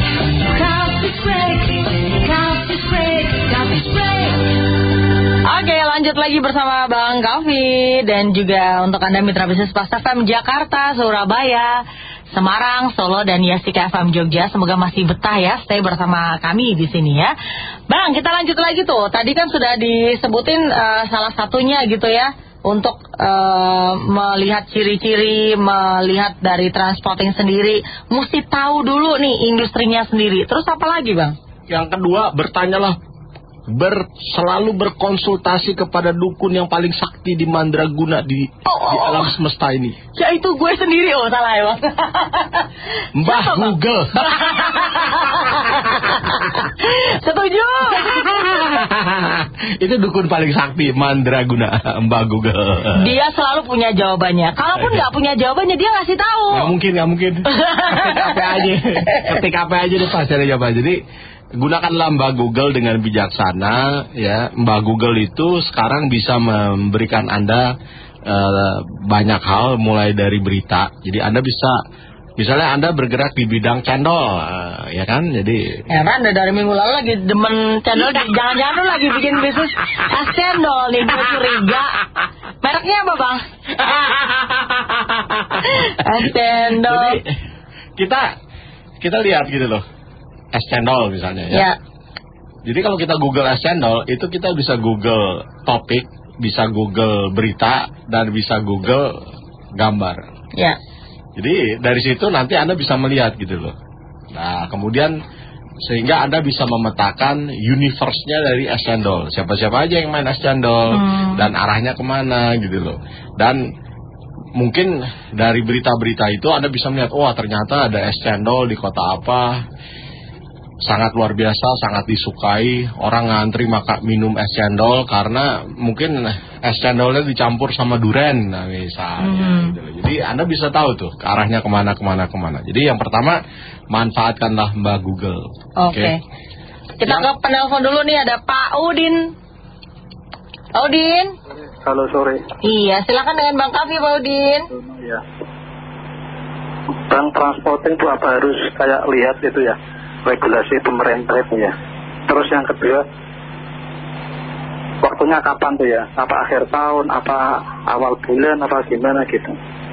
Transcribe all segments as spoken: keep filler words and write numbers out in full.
Coffee break, coffee break, coffee break. Oke, lanjut lagi bersama Bang Kavi dan juga untuk Anda mitra bisnis Pas F M Jakarta, Surabaya, Semarang, Solo dan Yasika F M Jogja. Semoga masih betah ya stay bersama kami di sini ya. Bang, kita lanjut lagi tuh. Tadi kan sudah disebutin uh, salah satunya gitu ya untuk uh, melihat ciri-ciri, melihat dari transporting sendiri, mesti tahu dulu nih industrinya sendiri. Terus apa lagi, Bang? Yang kedua, bertanyalah. Ber, selalu berkonsultasi kepada dukun yang paling sakti di Mandraguna di, oh, oh, di alam semesta ini. Ya itu gue sendiri, oh salah ya Bang. Mbah Siapa, Google. Setuju. Itu dukun paling sakti Mandraguna, Mbah Google. Dia selalu punya jawabannya. Kalaupun nggak punya jawabannya dia ngasih tahu. Nggak mungkin, nggak mungkin. Ketik apa aja, ketik apa aja dia pasti ada jawaban. Jadi gunakanlah Mbah Google dengan bijaksana ya. Mbah Google itu sekarang bisa memberikan Anda uh, banyak hal mulai dari berita. Jadi Anda bisa, misalnya Anda bergerak di bidang cendol uh, ya kan. Jadi ya kan dari minggu lalu lagi demen cendol. Jangan-jangan lu lagi bikin bisnis es cendol nih, gue curiga. Mereknya apa Bang? Es cendol. Jadi kita kita lihat gitu loh, es cendol misalnya ya. Ya. Jadi kalau kita Google es cendol, itu kita bisa Google topik, bisa Google berita, dan bisa Google gambar. Ya. Jadi dari situ nanti Anda bisa melihat gitu loh. Nah kemudian sehingga Anda bisa memetakan universe-nya dari es cendol. Siapa-siapa aja yang main es cendol hmm. dan arahnya kemana gitu loh. Dan mungkin dari berita-berita itu Anda bisa melihat, wah oh, ternyata ada es cendol di kota apa. Sangat luar biasa, sangat disukai. Orang ngantri maka minum es cendol karena mungkin es cendolnya dicampur sama duren, nah, misalnya. Hmm. Gitu. Jadi Anda bisa tahu tuh ke arahnya kemana, kemana, kemana. Jadi yang pertama manfaatkanlah Mbak Google. Oke. Okay. Okay. Kita ke penelpon dulu nih, ada Pak Udin. Pak Udin. Halo sore. Iya, silakan dengan Bang Kavi Pak Udin. Iya. Bang, transporting itu apa harus kayak lihat itu ya? Regulasi pemerintah itu ya. Terus yang kedua, waktunya kapan tuh ya? Apa akhir tahun, apa awal bulan, apa gimana gitu?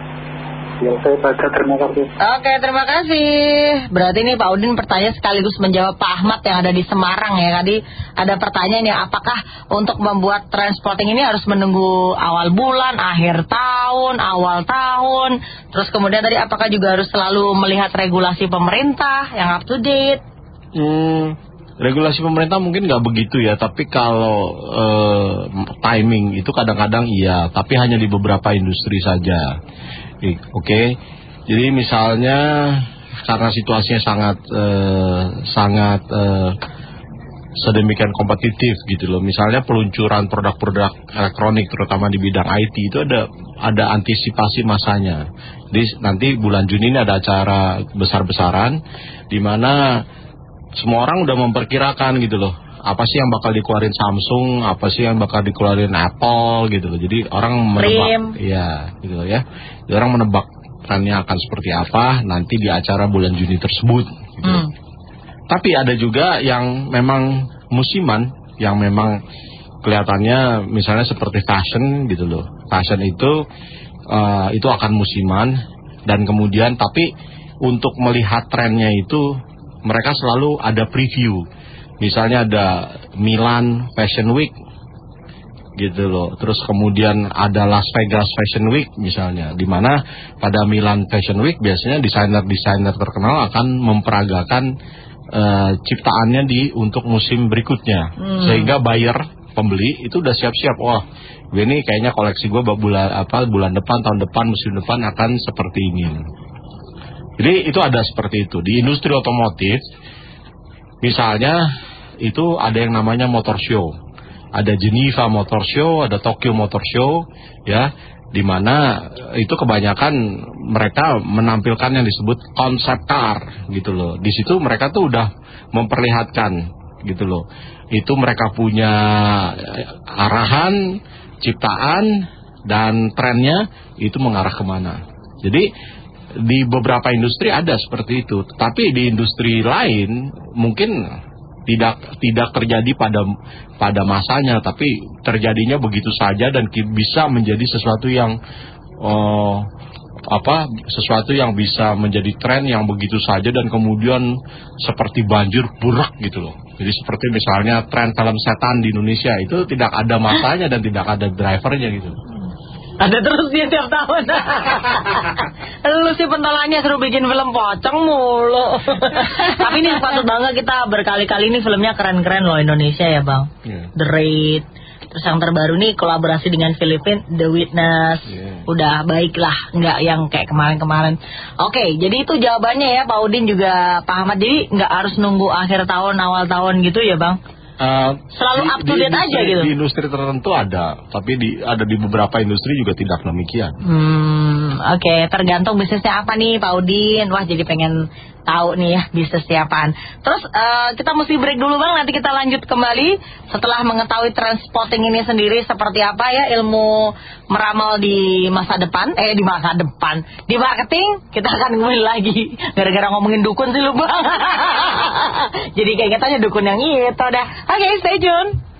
Ya saya baca, terima kasih. Oke, terima kasih. Berarti ini Pak Udin pertanyaan sekaligus menjawab Pak Ahmad yang ada di Semarang ya. Tadi ada pertanyaan ya, apakah untuk membuat transporting ini harus menunggu awal bulan, akhir tahun, awal tahun. Terus kemudian tadi apakah juga harus selalu melihat regulasi pemerintah yang up to date? Hmm, regulasi pemerintah mungkin nggak begitu ya. Tapi kalau uh, timing itu kadang-kadang iya, tapi hanya di beberapa industri saja. Oke, okay. Jadi misalnya karena situasinya sangat uh, sangat uh, sedemikian kompetitif gitu loh. Misalnya peluncuran produk-produk elektronik terutama di bidang I T itu ada ada antisipasi masanya. Jadi nanti bulan Juni ini ada acara besar-besaran di mana semua orang udah memperkirakan gitu loh. Apa sih yang bakal dikeluarin Samsung, apa sih yang bakal dikeluarin Apple gitu loh. Jadi orang menebak, iya gitu loh ya. Jadi orang menebak trennya akan seperti apa nanti di acara bulan Juni tersebut. Gitu. Hmm. Tapi ada juga yang memang musiman, yang memang kelihatannya misalnya seperti fashion gitu loh. Fashion itu uh, itu akan musiman dan kemudian tapi untuk melihat trennya itu mereka selalu ada preview. Misalnya ada Milan Fashion Week gitu loh. Terus kemudian ada Las Vegas Fashion Week misalnya, di mana pada Milan Fashion Week biasanya desainer-desainer terkenal akan memperagakan uh, ciptaannya di untuk musim berikutnya. Hmm. Sehingga buyer, pembeli itu udah siap-siap, wah, gue ini kayaknya koleksi gue bulan apa bulan depan, tahun depan, musim depan akan seperti ini. Jadi itu ada seperti itu. Di industri otomotif misalnya itu ada yang namanya motor show. Ada Geneva Motor Show, ada Tokyo Motor Show, ya, di mana itu kebanyakan mereka menampilkan yang disebut konsep car, gitu loh. Di situ mereka tuh udah memperlihatkan, gitu loh. Itu mereka punya arahan, ciptaan, dan trennya itu mengarah kemana. Jadi di beberapa industri ada seperti itu, tapi di industri lain mungkin tidak tidak terjadi pada pada masanya, tapi terjadinya begitu saja dan bisa menjadi sesuatu yang uh, apa sesuatu yang bisa menjadi tren yang begitu saja dan kemudian seperti banjir burak gitu loh. Jadi seperti misalnya tren film setan di Indonesia itu tidak ada masanya dan tidak ada drivernya gitu. Ada terus dia tiap tahun. Lu sih pentolannya suruh bikin film pocong mulu. Tapi ini patut bangga, kita berkali-kali ini filmnya keren-keren loh Indonesia ya Bang. Yeah. The Raid. Terus yang terbaru nih kolaborasi dengan Filipina, The Witness. Yeah. Udah baik lah, nggak yang kayak kemarin-kemarin. Oke, jadi itu jawabannya ya Pak Udin juga Pak Ahmad. Jadi nggak harus nunggu akhir tahun, awal tahun gitu ya Bang? Uh, Selalu up to date aja gitu. Di industri tertentu ada, tapi di ada di beberapa industri juga tidak demikian. Hmm, oke, okay. Tergantung bisnisnya apa nih Pak Udin. Wah, jadi pengen tahu nih ya bisnisnya apaan. Terus uh, kita mesti break dulu Bang, nanti kita lanjut kembali setelah mengetahui transporting ini sendiri seperti apa ya ilmu meramal di masa depan, eh di masa depan, di marketing. Kita akan kembali lagi. Gara-gara ngomongin dukun sih lu Bang. Jadi kayak katanya dukun yang itu dah. Oke, okay, stay tune.